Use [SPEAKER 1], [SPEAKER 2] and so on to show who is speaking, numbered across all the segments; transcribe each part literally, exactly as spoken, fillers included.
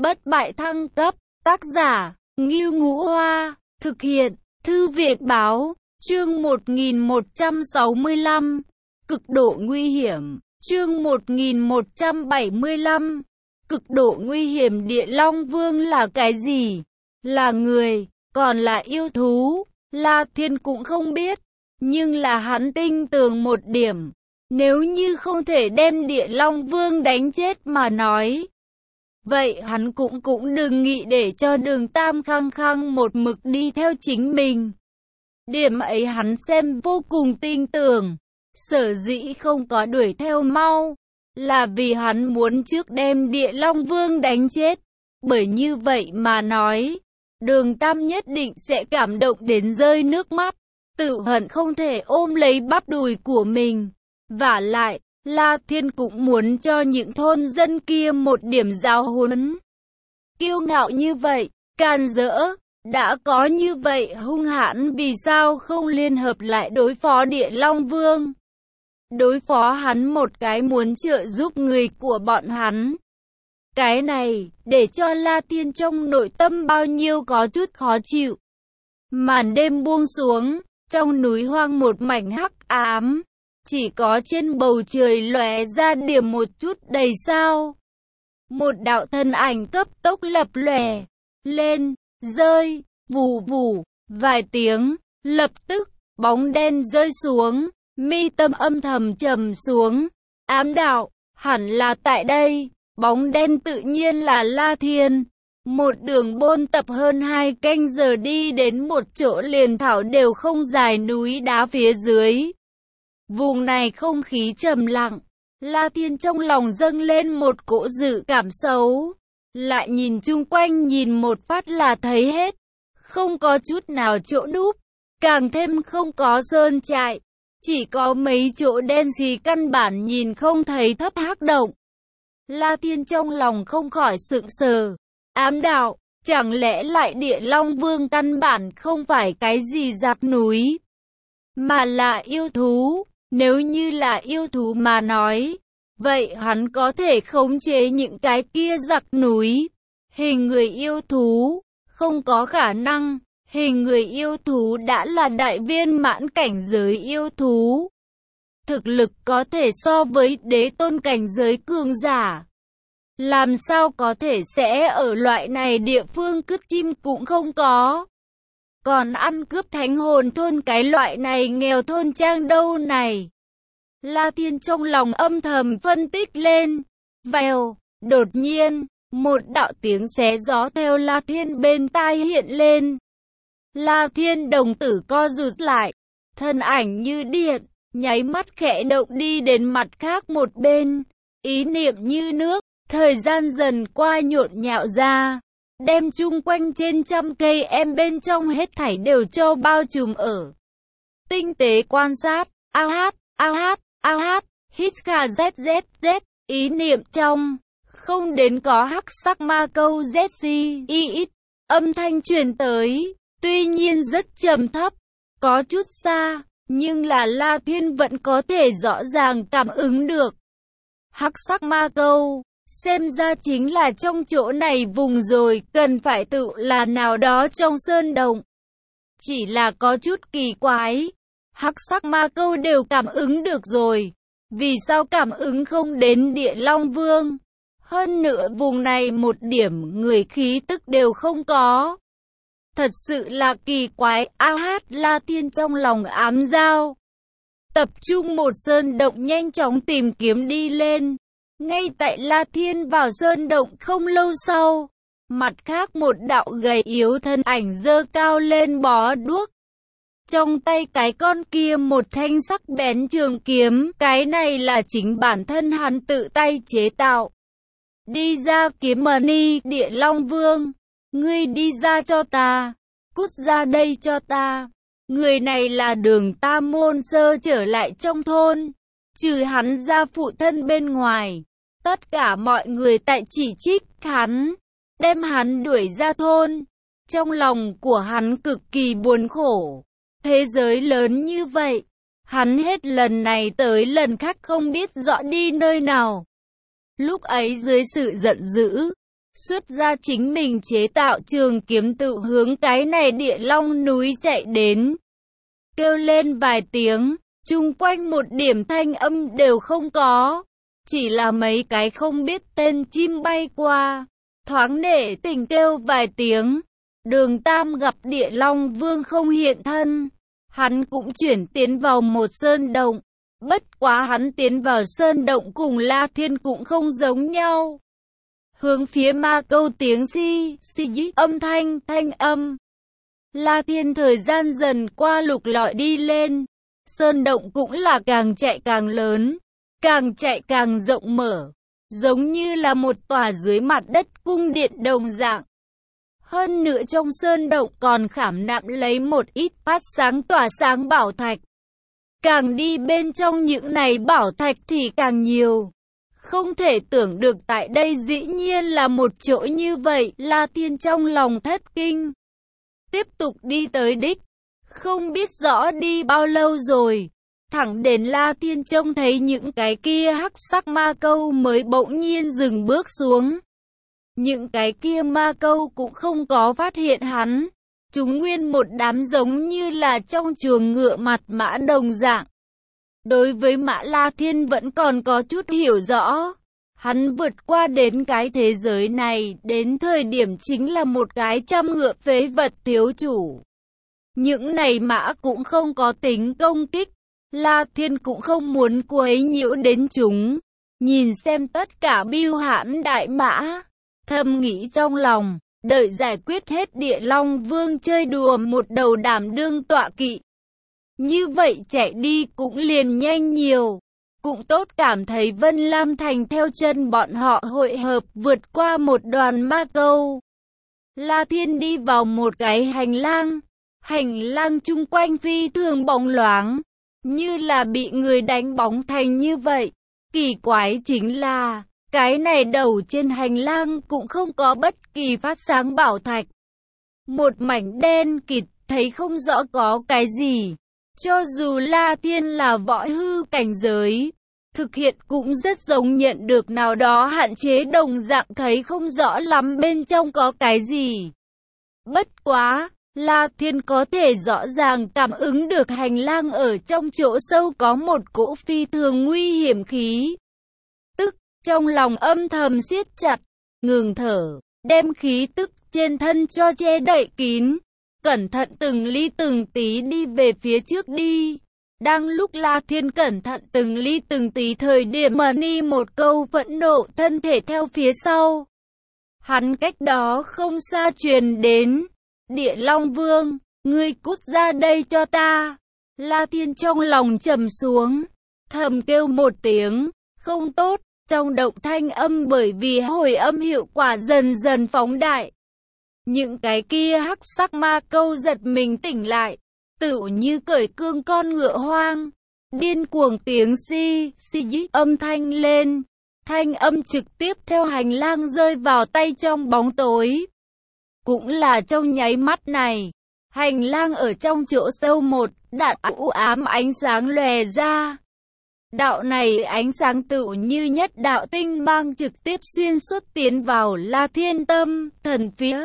[SPEAKER 1] Bất bại thăng cấp, tác giả, Ngưu Ngũ Hoa, thực hiện, Thư viện Báo, chương một nghìn một trăm sáu mươi lăm, cực độ nguy hiểm, chương một nghìn một trăm bảy mươi lăm, cực độ nguy hiểm. Địa Long Vương là cái gì? Là người, còn là yêu thú? La Thiên cũng không biết, nhưng là hắn tin tưởng một điểm, nếu như không thể đem Địa Long Vương đánh chết mà nói, vậy hắn cũng cũng đừng nghĩ để cho Đường Tam khăng khăng một mực đi theo chính mình. Điểm ấy hắn xem vô cùng tin tưởng, sở dĩ không có đuổi theo mau, là vì hắn muốn trước đem Địa Long Vương đánh chết, bởi như vậy mà nói, Đường Tam nhất định sẽ cảm động đến rơi nước mắt, tự hận không thể ôm lấy bắp đùi của mình. Vả lại, La Thiên cũng muốn cho những thôn dân kia một điểm giáo huấn. Kiêu ngạo như vậy, can dỡ, đã có như vậy hung hãn, vì sao không liên hợp lại đối phó Địa Long Vương? Đối phó hắn một cái muốn trợ giúp người của bọn hắn. Cái này, để cho La Thiên trong nội tâm bao nhiêu có chút khó chịu. Màn đêm buông xuống, trong núi hoang một mảnh hắc ám. Chỉ có trên bầu trời lóe ra điểm một chút đầy sao. Một đạo thân ảnh cấp tốc lập lòe lên, rơi, vù vù, vài tiếng, lập tức, bóng đen rơi xuống, mi tâm âm thầm trầm xuống, ám đạo, hẳn là tại đây, bóng đen tự nhiên là La Thiên. Một đường bôn tập hơn hai canh giờ đi đến một chỗ liền thảo đều không dài núi đá phía dưới. Vùng này không khí trầm lặng, La Thiên trong lòng dâng lên một cỗ dự cảm xấu, lại nhìn chung quanh nhìn một phát là thấy hết, không có chút nào chỗ đúp, càng thêm không có sơn trại, chỉ có mấy chỗ đen xì căn bản nhìn không thấy thấp hắc động. La Thiên trong lòng không khỏi sững sờ, ám đạo, chẳng lẽ lại Địa Long Vương căn bản không phải cái gì giặc núi, mà là yêu thú? Nếu như là yêu thú mà nói, vậy hắn có thể khống chế những cái kia giặc núi. Hình người yêu thú, không có khả năng. Hình người yêu thú đã là đại viên mãn cảnh giới yêu thú. Thực lực có thể so với đế tôn cảnh giới cường giả. Làm sao có thể sẽ ở loại này địa phương cướp chim cũng không có. Còn ăn cướp thánh hồn thôn cái loại này nghèo thôn trang đâu này. La Thiên trong lòng âm thầm phân tích lên. Vèo, đột nhiên, một đạo tiếng xé gió theo La Thiên bên tai hiện lên. La Thiên đồng tử co rụt lại, thân ảnh như điện, nháy mắt khẽ động đi đến mặt khác một bên. Ý niệm như nước, thời gian dần qua nhộn nhạo ra. Đem chung quanh trên trăm cây em bên trong hết thảy đều cho bao trùm ở. Tinh tế quan sát, a hát, a hát, a hát, hít kha z z z, ý niệm trong, không đến có hắc sắc ma câu z c i ít, âm thanh truyền tới, tuy nhiên rất trầm thấp, có chút xa, nhưng là La Thiên vẫn có thể rõ ràng cảm ứng được. Hắc sắc ma câu. Xem ra chính là trong chỗ này vùng rồi, cần phải tự là nào đó trong sơn động. Chỉ là có chút kỳ quái, hắc sắc ma câu đều cảm ứng được rồi, vì sao cảm ứng không đến Địa Long Vương? Hơn nữa vùng này một điểm người khí tức đều không có. Thật sự là kỳ quái, a hát. La Thiên trong lòng ám giao. Tập trung một sơn động nhanh chóng tìm kiếm đi lên. Ngay tại La Thiên vào sơn động không lâu sau, mặt khác một đạo gầy yếu thân ảnh giơ cao lên bó đuốc. Trong tay cái con kia một thanh sắc bén trường kiếm, cái này là chính bản thân hắn tự tay chế tạo. Đi ra kiếm mani, Địa Long Vương, ngươi đi ra cho ta, cút ra đây cho ta. Người này là Đường Tam môn sơ trở lại trong thôn, trừ hắn ra phụ thân bên ngoài. Tất cả mọi người tại chỉ trích hắn, đem hắn đuổi ra thôn. Trong lòng của hắn cực kỳ buồn khổ. Thế giới lớn như vậy, hắn hết lần này tới lần khác không biết rõ đi nơi nào. Lúc ấy dưới sự giận dữ, xuất ra chính mình chế tạo trường kiếm tự hướng cái này địa long núi chạy đến. Kêu lên vài tiếng, chung quanh một điểm thanh âm đều không có. Chỉ là mấy cái không biết tên chim bay qua, thoáng nể tình kêu vài tiếng. Đường Tam gặp địa long vương không hiện thân, hắn cũng chuyển tiến vào một sơn động. Bất quá hắn tiến vào sơn động cùng La Thiên cũng không giống nhau. Hướng phía ma câu tiếng si, si dí, âm thanh, thanh âm. La Thiên thời gian dần qua lục lọi đi lên. Sơn động cũng là càng chạy càng lớn, càng chạy càng rộng mở, giống như là một tòa dưới mặt đất cung điện đồng dạng. Hơn nữa trong sơn động còn khảm nạm lấy một ít phát sáng tỏa sáng bảo thạch. Càng đi bên trong những này bảo thạch thì càng nhiều. Không thể tưởng được tại đây dĩ nhiên là một chỗ như vậy, La Thiên trong lòng thất kinh. Tiếp tục đi tới đích, không biết rõ đi bao lâu rồi, thẳng đến La Thiên trông thấy những cái kia hắc sắc ma câu mới bỗng nhiên dừng bước xuống. Những cái kia ma câu cũng không có phát hiện hắn, chúng nguyên một đám giống như là trong chuồng ngựa mặt mã đồng dạng. Đối với Mã La Thiên vẫn còn có chút hiểu rõ. Hắn vượt qua đến cái thế giới này, đến thời điểm chính là một cái trăm ngựa phế vật thiếu chủ. Những này mã cũng không có tính công kích, La Thiên cũng không muốn quấy nhiễu đến chúng. Nhìn xem tất cả bưu hãn đại mã, thầm nghĩ trong lòng, đợi giải quyết hết địa long vương chơi đùa một đầu đảm đương tọa kỵ. Như vậy chạy đi cũng liền nhanh nhiều. Cũng tốt cảm thấy Vân Lam Thành theo chân bọn họ hội hợp vượt qua một đoàn ma câu. La Thiên đi vào một cái hành lang. Hành lang chung quanh phi thường bóng loáng, như là bị người đánh bóng thành như vậy. Kỳ quái chính là, cái này đầu trên hành lang cũng không có bất kỳ phát sáng bảo thạch. Một mảnh đen kịt, thấy không rõ có cái gì. Cho dù La Thiên là võ hư cảnh giới, thực hiện cũng rất giống nhận được nào đó hạn chế đồng dạng thấy không rõ lắm bên trong có cái gì. Bất quá, La Thiên có thể rõ ràng cảm ứng được hành lang ở trong chỗ sâu có một cỗ phi thường nguy hiểm khí. Tức, trong lòng âm thầm siết chặt, ngừng thở, đem khí tức trên thân cho che đậy kín. Cẩn thận từng ly từng tí đi về phía trước đi. Đang lúc La Thiên cẩn thận từng ly từng tí thời điểm mà ni một câu phẫn nộ thân thể theo phía sau. Hắn cách đó không xa truyền đến. Địa Long Vương, ngươi cút ra đây cho ta. La Thiên trong lòng trầm xuống, thầm kêu một tiếng, không tốt. Trong động thanh âm bởi vì hồi âm hiệu quả dần dần phóng đại. Những cái kia hắc sắc ma câu giật mình tỉnh lại, tựu như cởi cương con ngựa hoang. Điên cuồng tiếng si, si dí âm thanh lên. Thanh âm trực tiếp theo hành lang rơi vào tay trong bóng tối. Cũng là trong nháy mắt này, hành lang ở trong chỗ sâu một đạo u ám ánh sáng lòe ra. Đạo này ánh sáng tựu như nhất đạo tinh mang trực tiếp xuyên suốt tiến vào La Thiên tâm thần phía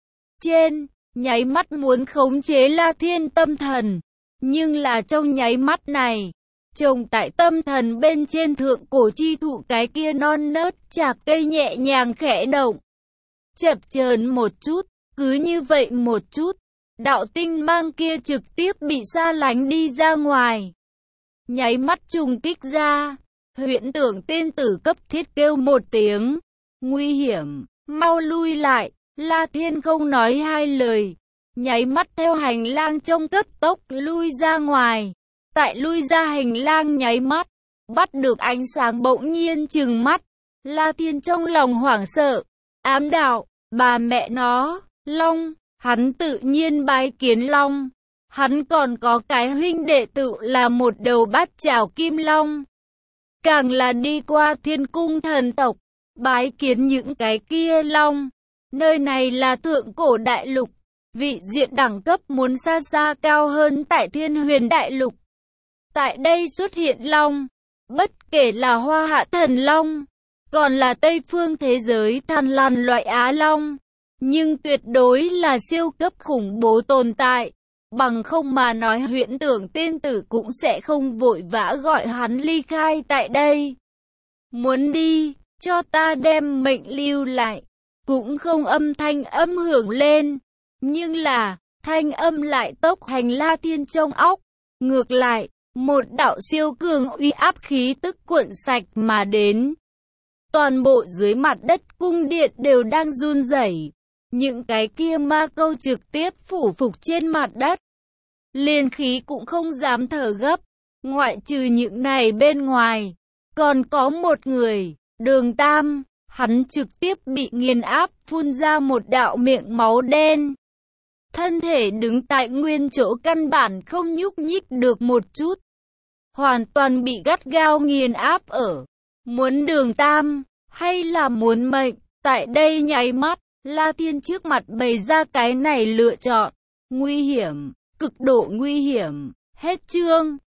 [SPEAKER 1] trên, nháy mắt muốn khống chế La Thiên tâm thần. Nhưng là trong nháy mắt này, trồng tại tâm thần bên trên thượng cổ chi thụ cái kia non nớt chạc cây nhẹ nhàng khẽ động. Chập chờn một chút, cứ như vậy một chút, đạo tinh mang kia trực tiếp bị xa lánh đi ra ngoài. Nháy mắt trùng kích ra, huyễn tưởng tiên tử cấp thiết kêu một tiếng, nguy hiểm, mau lui lại. La Thiên không nói hai lời, nháy mắt theo hành lang trong cấp tốc lui ra ngoài. Tại lui ra hành lang nháy mắt, bắt được ánh sáng bỗng nhiên trừng mắt. La Thiên trong lòng hoảng sợ, ám đạo, bà mẹ nó, Long, hắn tự nhiên bái kiến Long. Hắn còn có cái huynh đệ tự là một đầu bát chảo kim long. Càng là đi qua Thiên Cung thần tộc, bái kiến những cái kia long. Nơi này là thượng cổ đại lục, vị diện đẳng cấp muốn xa xa cao hơn tại Thiên Huyền đại lục. Tại đây xuất hiện long, bất kể là Hoa Hạ thần long, còn là Tây phương thế giới thằn lằn loại Á Long, nhưng tuyệt đối là siêu cấp khủng bố tồn tại. Bằng không mà nói Huyễn Tưởng tiên tử cũng sẽ không vội vã gọi hắn ly khai tại đây. Muốn đi, cho ta đem mệnh lưu lại. Cũng không âm thanh âm hưởng lên. Nhưng là, thanh âm lại tốc hành La Thiên trong óc. Ngược lại, một đạo siêu cường uy áp khí tức cuộn sạch mà đến. Toàn bộ dưới mặt đất cung điện đều đang run rẩy. Những cái kia ma câu trực tiếp phủ phục trên mặt đất. Liên khí cũng không dám thở gấp. Ngoại trừ những này bên ngoài, còn có một người, Đường Tam, hắn trực tiếp bị nghiền áp phun ra một đạo miệng máu đen. Thân thể đứng tại nguyên chỗ căn bản không nhúc nhích được một chút. Hoàn toàn bị gắt gao nghiền áp ở. Muốn Đường Tam, hay là muốn mệnh, tại đây nháy mắt, La Thiên trước mặt bày ra cái này lựa chọn. Nguy hiểm, cực độ nguy hiểm, hết chương.